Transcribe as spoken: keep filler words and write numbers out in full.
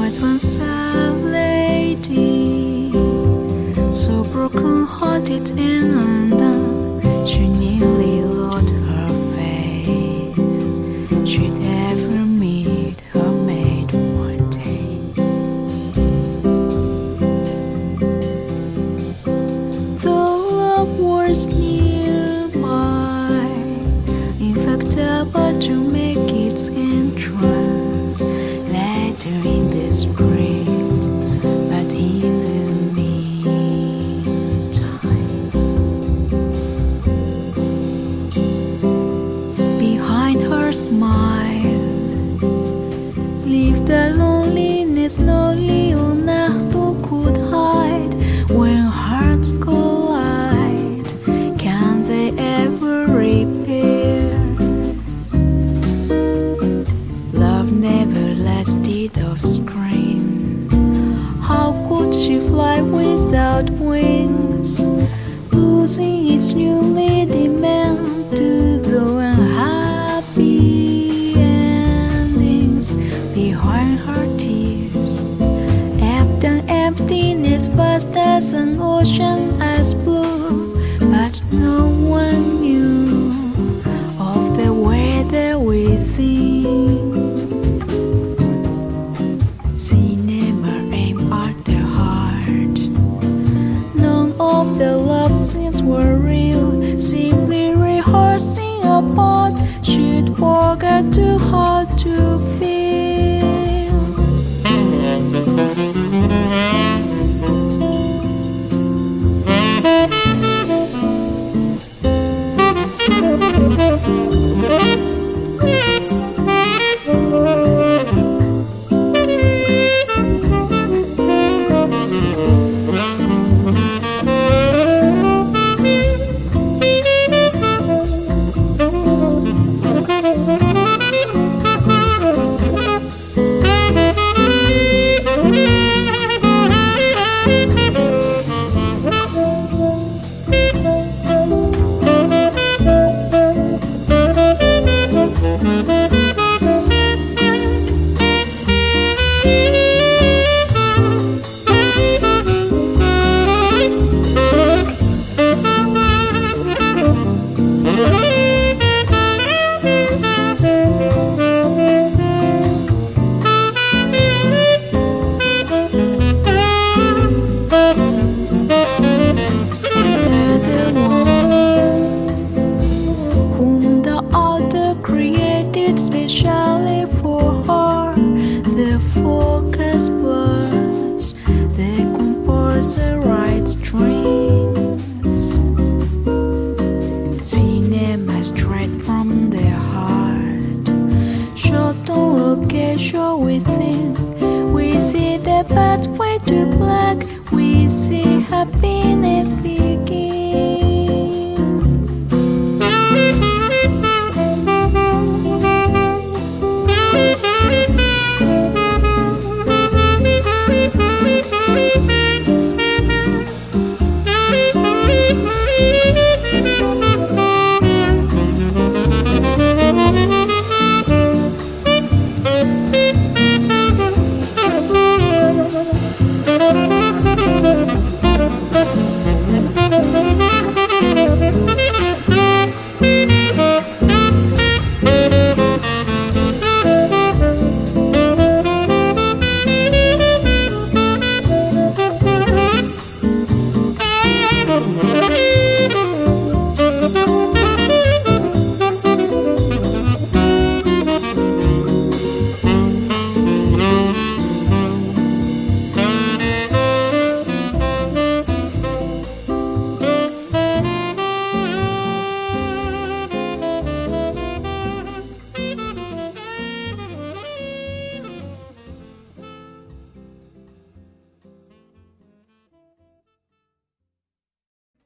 was once a lady, so broken-hearted and undone, she nearly lost her faith. She'd ever meet her mate one day. Though love was nearby, in fact about to make its entrance later in the street, but in the meantime, behind her smile lived a loneliness no Leonardo could hide. When hearts collide, can they ever repair? Love never lasted off screen. How could she fly without wings, losing its newly demand to the unhappy endings? Behind her tears, ebbed an emptiness vast as an ocean as blue, but no one knew of the weather within. Cinema aimed at the heart. None of the love scenes were real, simply rehearsing a part she'd forgot too hard to feel. Especially for her, the focus blurs, the composer writes strings. Cinema straight from the heart, shot on location within. We see the pathway to black, we see happiness be